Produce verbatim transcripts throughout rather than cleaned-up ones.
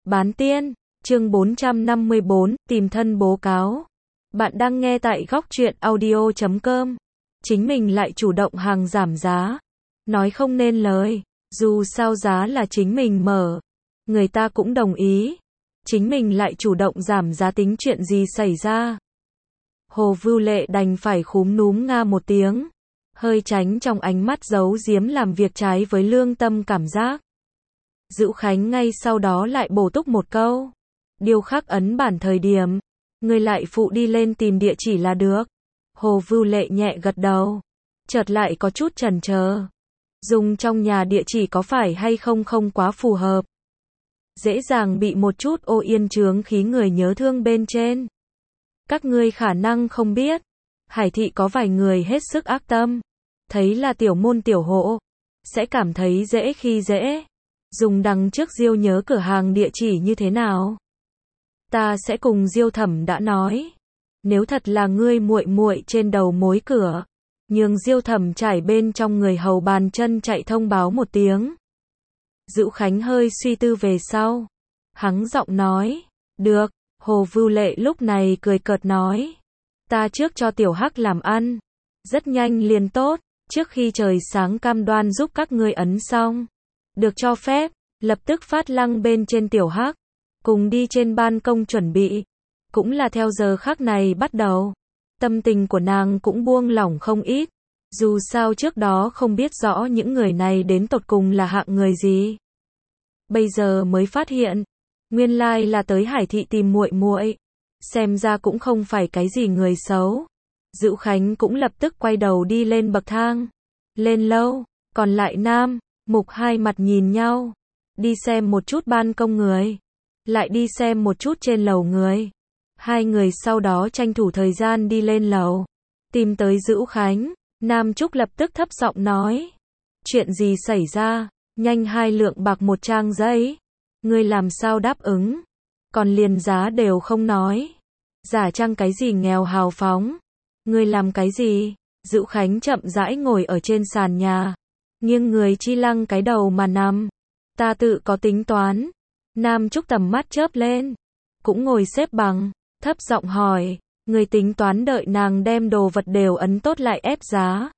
Bán tiên, chương bốn trăm năm mươi bốn, tìm thân bố cáo. Bạn đang nghe tại góc truyện audio chấm com. Chính mình lại chủ động hàng giảm giá. Nói không nên lời, dù sao giá là chính mình mở. Người ta cũng đồng ý. Chính mình lại chủ động giảm giá, tính chuyện gì xảy ra. Hồ Vưu Lệ đành phải khúm núm nga một tiếng. Hơi tránh trong ánh mắt giấu giếm làm việc trái với lương tâm cảm giác. Dữu Khánh ngay sau đó lại bổ túc một câu. Điều khắc ấn bản thời điểm, người lại phụ đi lên tìm địa chỉ là được. Hồ Vưu Lệ nhẹ gật đầu. Chợt lại có chút chần chờ. Dùng trong nhà địa chỉ có phải hay không không quá phù hợp. Dễ dàng bị một chút ô yên chướng khí người nhớ thương bên trên. Các ngươi khả năng không biết. Hải thị có vài người hết sức ác tâm. Thấy là tiểu môn tiểu hộ. Sẽ cảm thấy dễ khi dễ. Dùng đằng trước Diêu nhớ cửa hàng địa chỉ như thế nào? Ta sẽ cùng Diêu Thẩm đã nói. Nếu thật là ngươi muội muội trên đầu mối cửa, nhường Diêu Thẩm trải bên trong người hầu bàn chân chạy thông báo một tiếng. Dữu Khánh hơi suy tư về sau. Hắng giọng nói. Được. Hồ Vưu Lệ lúc này cười cợt nói. Ta trước cho tiểu hắc làm ăn. Rất nhanh liền tốt. Trước khi trời sáng cam đoan giúp các ngươi ấn xong. Được cho phép, lập tức phát lăng bên trên tiểu hắc. Cùng đi trên ban công chuẩn bị. Cũng là theo giờ khắc này bắt đầu. Tâm tình của nàng cũng buông lỏng không ít. Dù sao trước đó không biết rõ những người này đến tột cùng là hạng người gì. Bây giờ mới phát hiện. Nguyên lai là tới Hải thị tìm muội muội. Xem ra cũng không phải cái gì người xấu. Dữu Khánh cũng lập tức quay đầu đi lên bậc thang. Lên lâu, còn lại Nam, Mục hai mặt nhìn nhau. Đi xem một chút ban công người. Lại đi xem một chút trên lầu người. Hai người sau đó tranh thủ thời gian đi lên lầu. Tìm tới Dữu Khánh. Nam Trúc lập tức thấp giọng nói. Chuyện gì xảy ra? Nhanh hai lượng bạc một trang giấy. Ngươi làm sao đáp ứng? Còn liền giá đều không nói. Giả trang cái gì nghèo hào phóng? Ngươi làm cái gì? Dữu Khánh chậm rãi ngồi ở trên sàn nhà. Nghiêng người chi lăng cái đầu mà nằm. Ta tự có tính toán. Nam Trúc tầm mắt chớp lên. Cũng ngồi xếp bằng. Thấp giọng hỏi. Người tính toán đợi nàng đem đồ vật đều ấn tốt lại ép giá.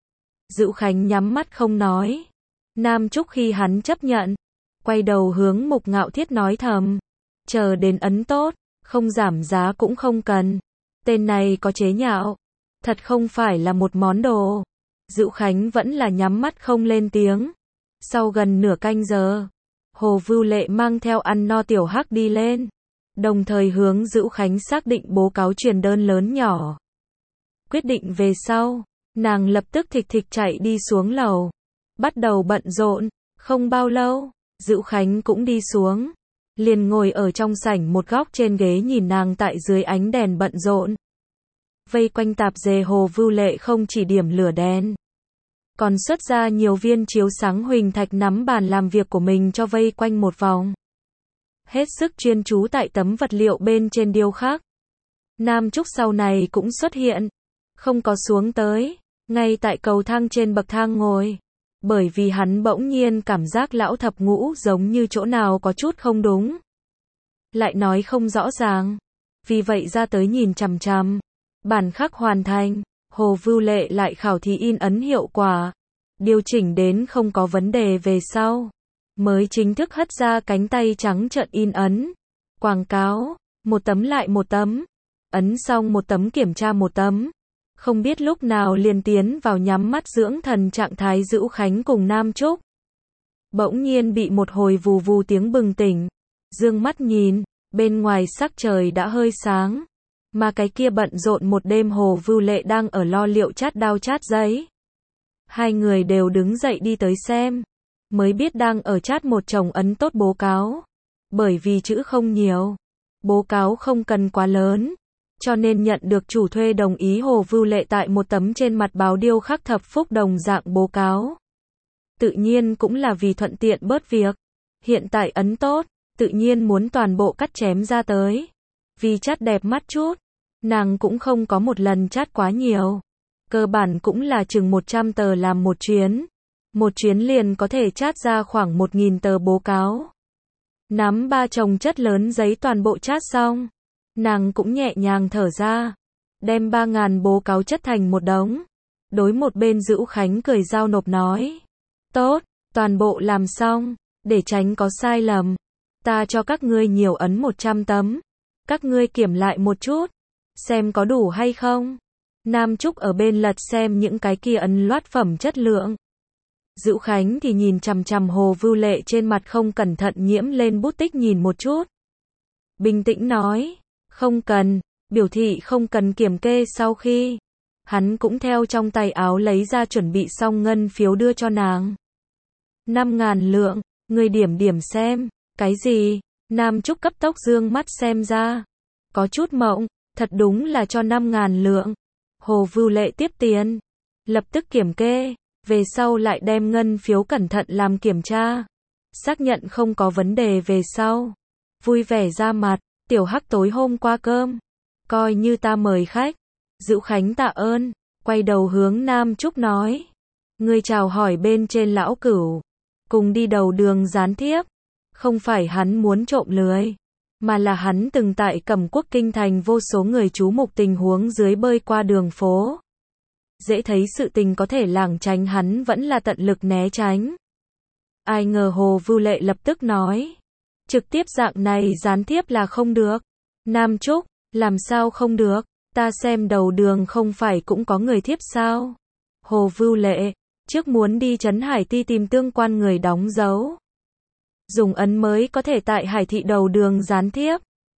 Dữu Khánh nhắm mắt không nói. Nam Trúc khi hắn chấp nhận. Quay đầu hướng Mục Ngạo Thiết nói thầm. Chờ đến ấn tốt. Không giảm giá cũng không cần. Tên này có chế nhạo. Thật không phải là một món đồ. Dữu Khánh vẫn là nhắm mắt không lên tiếng. Sau gần nửa canh giờ, Hồ Vưu Lệ mang theo ăn no tiểu hắc đi lên. Đồng thời hướng Dữu Khánh xác định bố cáo truyền đơn lớn nhỏ. Quyết định về sau, nàng lập tức thịch thịch chạy đi xuống lầu. Bắt đầu bận rộn, không bao lâu, Dữu Khánh cũng đi xuống. Liền ngồi ở trong sảnh một góc trên ghế nhìn nàng tại dưới ánh đèn bận rộn. Vây quanh tạp dề Hồ Vưu Lệ không chỉ điểm lửa đèn. Còn xuất ra nhiều viên chiếu sáng huỳnh thạch nắm bàn làm việc của mình cho vây quanh một vòng. Hết sức chuyên chú tại tấm vật liệu bên trên điêu khắc. Nam Trúc sau này cũng xuất hiện. Không có xuống tới. Ngay tại cầu thang trên bậc thang ngồi. Bởi vì hắn bỗng nhiên cảm giác lão thập ngũ giống như chỗ nào có chút không đúng. Lại nói không rõ ràng. Vì vậy ra tới nhìn chằm chằm. Bản khắc hoàn thành. Hồ Vưu Lệ lại khảo thí in ấn hiệu quả. Điều chỉnh đến không có vấn đề về sau. Mới chính thức hất ra cánh tay trắng trợn in ấn. Quảng cáo. Một tấm lại một tấm. Ấn xong một tấm kiểm tra một tấm. Không biết lúc nào liền tiến vào nhắm mắt dưỡng thần trạng thái Dữu Khánh cùng Nam Trúc. Bỗng nhiên bị một hồi vù vù tiếng bừng tỉnh. Dương mắt nhìn. Bên ngoài sắc trời đã hơi sáng. Mà cái kia bận rộn một đêm Hồ Vưu Lệ đang ở lo liệu chát đao chát giấy. Hai người đều đứng dậy đi tới xem. Mới biết đang ở chát một chồng ấn tốt bố cáo. Bởi vì chữ không nhiều. Bố cáo không cần quá lớn. Cho nên nhận được chủ thuê đồng ý Hồ Vưu Lệ tại một tấm trên mặt báo điêu khắc thập phúc đồng dạng bố cáo. Tự nhiên cũng là vì thuận tiện bớt việc. Hiện tại ấn tốt. Tự nhiên muốn toàn bộ cắt chém ra tới. Vì chát đẹp mắt chút. Nàng cũng không có một lần chát quá nhiều. Cơ bản cũng là chừng một trăm tờ làm một chuyến. Một chuyến liền có thể chát ra khoảng một nghìn tờ bố cáo. Nắm ba chồng chất lớn giấy toàn bộ chát xong, nàng cũng nhẹ nhàng thở ra, đem ba ngàn bố cáo chất thành một đống. Đối một bên Dữu Khánh cười giao nộp nói, tốt, toàn bộ làm xong, để tránh có sai lầm. Ta cho các ngươi nhiều ấn một trăm tấm, các ngươi kiểm lại một chút, xem có đủ hay không. Nam Trúc ở bên lật xem những cái kia ấn loát phẩm chất lượng. Dữu Khánh thì nhìn chằm chằm Hồ Vưu Lệ trên mặt không cẩn thận nhiễm lên bút tích nhìn một chút. Bình tĩnh nói, không cần, biểu thị không cần kiểm kê. Sau khi hắn cũng theo trong tay áo lấy ra chuẩn bị xong ngân phiếu đưa cho nàng. Năm ngàn lượng, người điểm điểm xem, cái gì? Nam Trúc cấp tốc dương mắt xem ra. Có chút mộng, thật đúng là cho năm ngàn lượng. Hồ Vưu Lệ tiếp tiền, lập tức kiểm kê, về sau lại đem ngân phiếu cẩn thận làm kiểm tra. Xác nhận không có vấn đề về sau. Vui vẻ ra mặt, tiểu Hắc tối hôm qua cơm, coi như ta mời khách. Dữu Khánh tạ ơn, quay đầu hướng Nam Trúc nói. Ngươi chào hỏi bên trên lão cửu, cùng đi đầu đường gián tiếp. Không phải hắn muốn trộm lưới, mà là hắn từng tại Cẩm Quốc kinh thành vô số người chú mục tình huống dưới bơi qua đường phố. Dễ thấy sự tình có thể lảng tránh hắn vẫn là tận lực né tránh. Ai ngờ Hồ Vưu Lệ lập tức nói. Trực tiếp dạng này gián tiếp là không được. Nam Trúc, làm sao không được? Ta xem đầu đường không phải cũng có người thiếp sao? Hồ Vưu Lệ, trước muốn đi Trấn Hải Ti tìm tương quan người đóng dấu. Dùng ấn mới có thể tại Hải Thị đầu đường gián tiếp.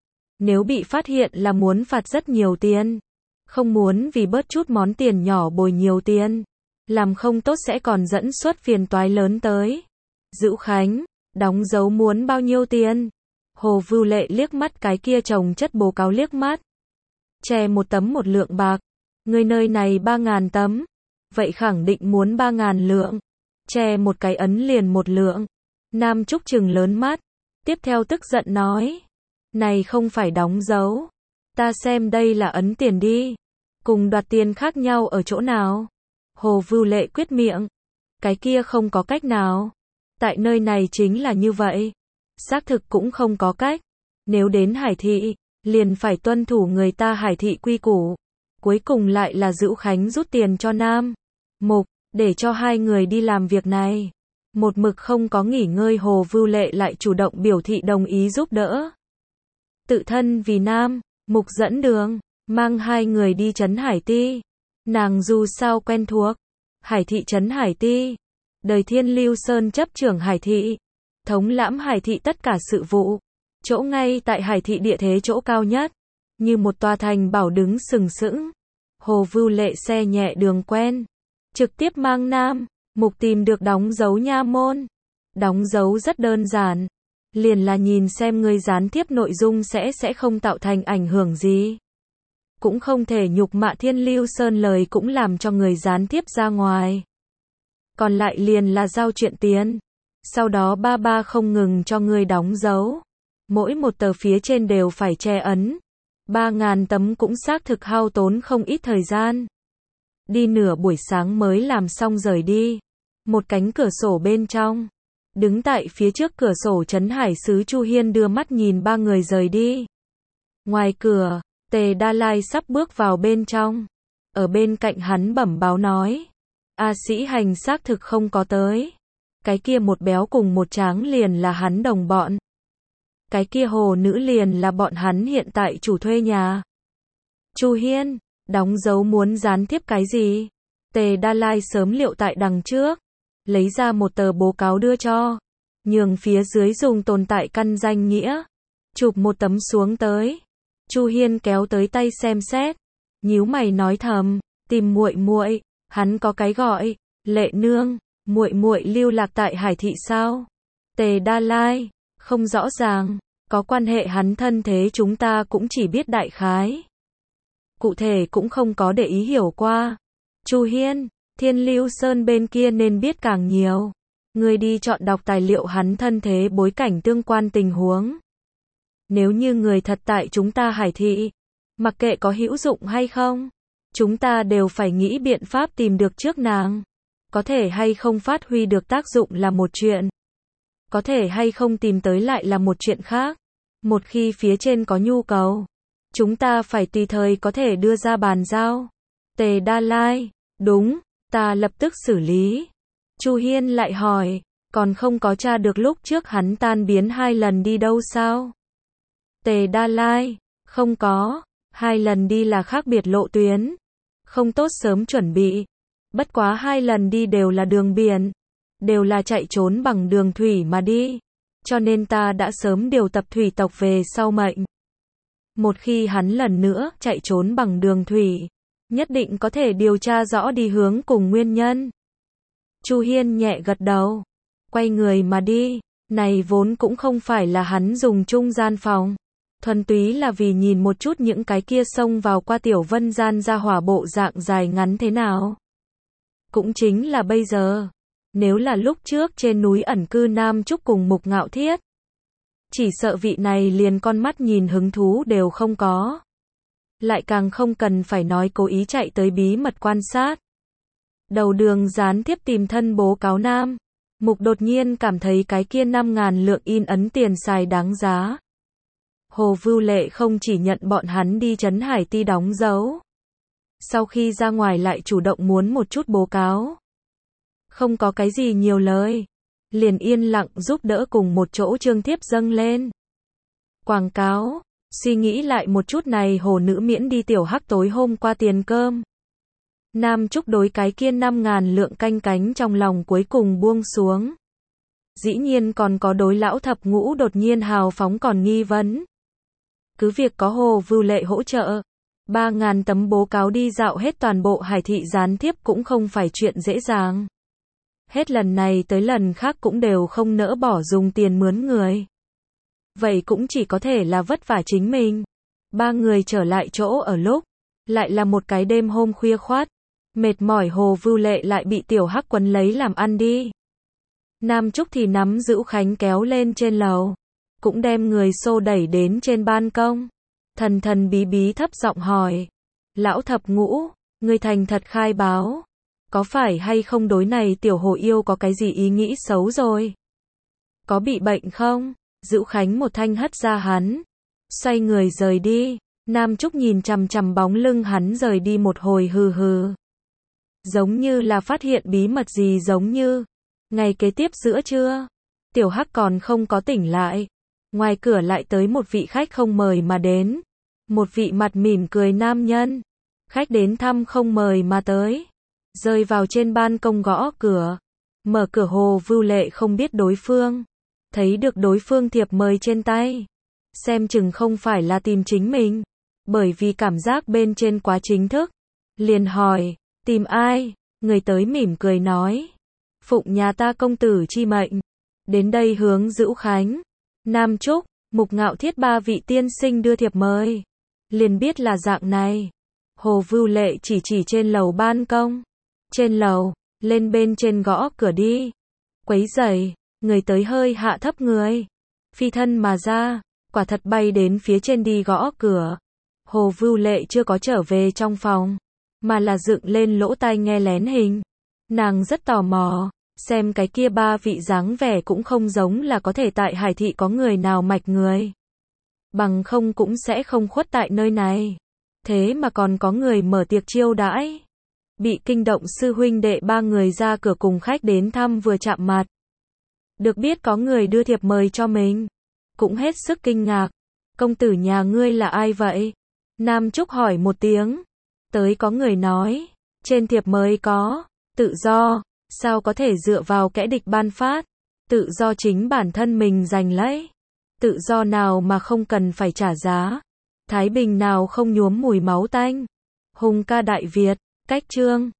Nếu bị phát hiện là muốn phạt rất nhiều tiền. Không muốn vì bớt chút món tiền nhỏ bồi nhiều tiền. Làm không tốt sẽ còn dẫn xuất phiền toái lớn tới. Dữu Khánh, đóng dấu muốn bao nhiêu tiền? Hồ Vưu Lệ liếc mắt cái kia chồng chất bố cáo liếc mắt. Chè một tấm một lượng bạc. Người nơi này ba ngàn tấm. Vậy khẳng định muốn ba ngàn lượng. Chè một cái ấn liền một lượng. Nam Trúc trừng lớn mắt. Tiếp theo tức giận nói. Này không phải đóng dấu. Ta xem đây là ấn tiền đi. Cùng đoạt tiền khác nhau ở chỗ nào? Hồ Vưu Lệ quyết miệng. Cái kia không có cách nào. Tại nơi này chính là như vậy. Xác thực cũng không có cách. Nếu đến Hải Thị, liền phải tuân thủ người ta Hải Thị quy củ. Cuối cùng lại là Dữu Khánh rút tiền cho Nam Mục, để cho hai người đi làm việc này. Một mực không có nghỉ ngơi Hồ Vưu Lệ lại chủ động biểu thị đồng ý giúp đỡ. Tự thân vì Nam Mục dẫn đường, mang hai người đi Trấn Hải Ti. Nàng dù sao quen thuộc. Hải Thị Trấn Hải Ti. Đời Thiên Lưu Sơn chấp trưởng Hải Thị. Thống lãm Hải Thị tất cả sự vụ. Chỗ ngay tại Hải Thị địa thế chỗ cao nhất. Như một tòa thành bảo đứng sừng sững. Hồ Vưu Lệ xe nhẹ đường quen. Trực tiếp mang Nam Mục tìm được đóng dấu nha môn. Đóng dấu rất đơn giản. Liền là nhìn xem người gián tiếp nội dung sẽ sẽ không tạo thành ảnh hưởng gì. Cũng không thể nhục mạ Thiên Lưu Sơn lời cũng làm cho người gián tiếp ra ngoài. Còn lại liền là giao chuyện tiền. Sau đó ba ba không ngừng cho người đóng dấu. Mỗi một tờ phía trên đều phải che ấn. Ba ngàn tấm cũng xác thực hao tốn không ít thời gian. Đi nửa buổi sáng mới làm xong rời đi. Một cánh cửa sổ bên trong. Đứng tại phía trước cửa sổ Trấn Hải sứ Chu Hiên đưa mắt nhìn ba người rời đi. Ngoài cửa, Tề Đa Lai sắp bước vào bên trong. Ở bên cạnh hắn bẩm báo nói. A Sĩ Hành xác thực không có tới. Cái kia một béo cùng một tráng liền là hắn đồng bọn. Cái kia hồ nữ liền là bọn hắn hiện tại chủ thuê nhà. Chu Hiên, đóng dấu muốn gián tiếp cái gì? Tề Đa Lai sớm liệu tại đằng trước. Lấy ra một tờ bố cáo đưa cho. Nhường phía dưới dùng tồn tại căn danh nghĩa. Chụp một tấm xuống tới. Chu Hiên kéo tới tay xem xét. Nhíu mày nói thầm, tìm muội muội, hắn có cái gọi, Lệ nương, muội muội lưu lạc tại Hải Thị sao? Tề Đa Lai, không rõ ràng, có quan hệ hắn thân thế chúng ta cũng chỉ biết đại khái. Cụ thể cũng không có để ý hiểu qua. Chu Hiên, Thiên Lưu Sơn bên kia nên biết càng nhiều. Người đi chọn đọc tài liệu hắn thân thế bối cảnh tương quan tình huống. Nếu như người thật tại chúng ta Hải Thị, mặc kệ có hữu dụng hay không, chúng ta đều phải nghĩ biện pháp tìm được trước nàng. Có thể hay không phát huy được tác dụng là một chuyện. Có thể hay không tìm tới lại là một chuyện khác. Một khi phía trên có nhu cầu, chúng ta phải tùy thời có thể đưa ra bàn giao. Tề Đa Lai, đúng, ta lập tức xử lý. Chu Hiên lại hỏi, còn không có tra được lúc trước hắn tan biến hai lần đi đâu sao? Tề Đa Lai, không có, hai lần đi là khác biệt lộ tuyến. Không tốt sớm chuẩn bị. Bất quá hai lần đi đều là đường biển, đều là chạy trốn bằng đường thủy mà đi. Cho nên ta đã sớm điều tập thủy tộc về sau mệnh. Một khi hắn lần nữa chạy trốn bằng đường thủy, nhất định có thể điều tra rõ đi hướng cùng nguyên nhân. Chu Hiên nhẹ gật đầu, quay người mà đi. Này vốn cũng không phải là hắn dùng chung gian phòng, thuần túy là vì nhìn một chút những cái kia xông vào qua tiểu vân gian ra hỏa bộ dạng dài ngắn thế nào. Cũng chính là bây giờ, nếu là lúc trước trên núi ẩn cư Nam Trúc cùng Mục Ngạo Thiết, chỉ sợ vị này liền con mắt nhìn hứng thú đều không có. Lại càng không cần phải nói cố ý chạy tới bí mật quan sát. Đầu đường gián tiếp tìm thân bố cáo Nam. Mục đột nhiên cảm thấy cái kia năm ngàn lượng in ấn tiền xài đáng giá. Hồ Vưu Lệ không chỉ nhận bọn hắn đi Trấn Hải Ti đóng dấu. Sau khi ra ngoài lại chủ động muốn một chút bố cáo. Không có cái gì nhiều lời. Liền yên lặng giúp đỡ cùng một chỗ trương thiếp dâng lên. Quảng cáo, suy nghĩ lại một chút này hồ nữ miễn đi tiểu hắc tối hôm qua tiền cơm. Nam Trúc đối cái kia năm ngàn lượng canh cánh trong lòng cuối cùng buông xuống. Dĩ nhiên còn có đối lão thập ngũ đột nhiên hào phóng còn nghi vấn. Cứ việc có Hồ Vưu Lệ hỗ trợ, ba ngàn tấm bố cáo đi dạo hết toàn bộ hải thị gián tiếp cũng không phải chuyện dễ dàng. Hết lần này tới lần khác cũng đều không nỡ bỏ dùng tiền mướn người. Vậy cũng chỉ có thể là vất vả chính mình. Ba người trở lại chỗ ở lúc, lại là một cái đêm hôm khuya khoắt. Mệt mỏi Hồ Vưu Lệ lại bị tiểu hắc quấn lấy làm ăn đi. Nam Trúc thì nắm giữ Khánh kéo lên trên lầu, cũng đem người xô đẩy đến trên ban công. Thần thần bí bí thấp giọng hỏi, lão thập ngũ, ngươi thành thật khai báo, có phải hay không đối này tiểu hồ yêu có cái gì ý nghĩ xấu rồi? Có bị bệnh không? Dữu Khánh một thanh hất ra hắn, xoay người rời đi. Nam Trúc nhìn chằm chằm bóng lưng hắn rời đi một hồi hừ hừ. Giống như là phát hiện bí mật gì giống như. Ngày kế tiếp giữa trưa, tiểu hắc còn không có tỉnh lại. Ngoài cửa lại tới một vị khách không mời mà đến. Một vị mặt mỉm cười nam nhân. Khách đến thăm không mời mà tới. Rơi vào trên ban công gõ cửa. Mở cửa Hồ Vưu Lệ không biết đối phương. Thấy được đối phương thiệp mời trên tay. Xem chừng không phải là tìm chính mình. Bởi vì cảm giác bên trên quá chính thức. Liền hỏi, tìm ai? Người tới mỉm cười nói, phụng nhà ta công tử chi mệnh. Đến đây hướng Dữu Khánh, Nam Trúc, Mục Ngạo Thiết ba vị tiên sinh đưa thiệp mời. Liền biết là dạng này. Hồ Vưu Lệ chỉ chỉ trên lầu ban công. Trên lầu, lên bên trên gõ cửa đi. Quấy rầy, người tới hơi hạ thấp người. Phi thân mà ra, quả thật bay đến phía trên đi gõ cửa. Hồ Vưu Lệ chưa có trở về trong phòng, mà là dựng lên lỗ tai nghe lén hình. Nàng rất tò mò, xem cái kia ba vị dáng vẻ cũng không giống là có thể tại hải thị có người nào mạch người. Bằng không cũng sẽ không khuất tại nơi này. Thế mà còn có người mở tiệc chiêu đãi. Bị kinh động sư huynh đệ ba người ra cửa cùng khách đến thăm vừa chạm mặt. Được biết có người đưa thiệp mời cho mình. Cũng hết sức kinh ngạc. Công tử nhà ngươi là ai vậy? Nam Trúc hỏi một tiếng. Tới có người nói. Trên thiệp mời có. Tự do. Sao có thể dựa vào kẻ địch ban phát. Tự do chính bản thân mình giành lấy. Tự do nào mà không cần phải trả giá. Thái bình nào không nhuốm mùi máu tanh. Hùng ca Đại Việt. Cách chương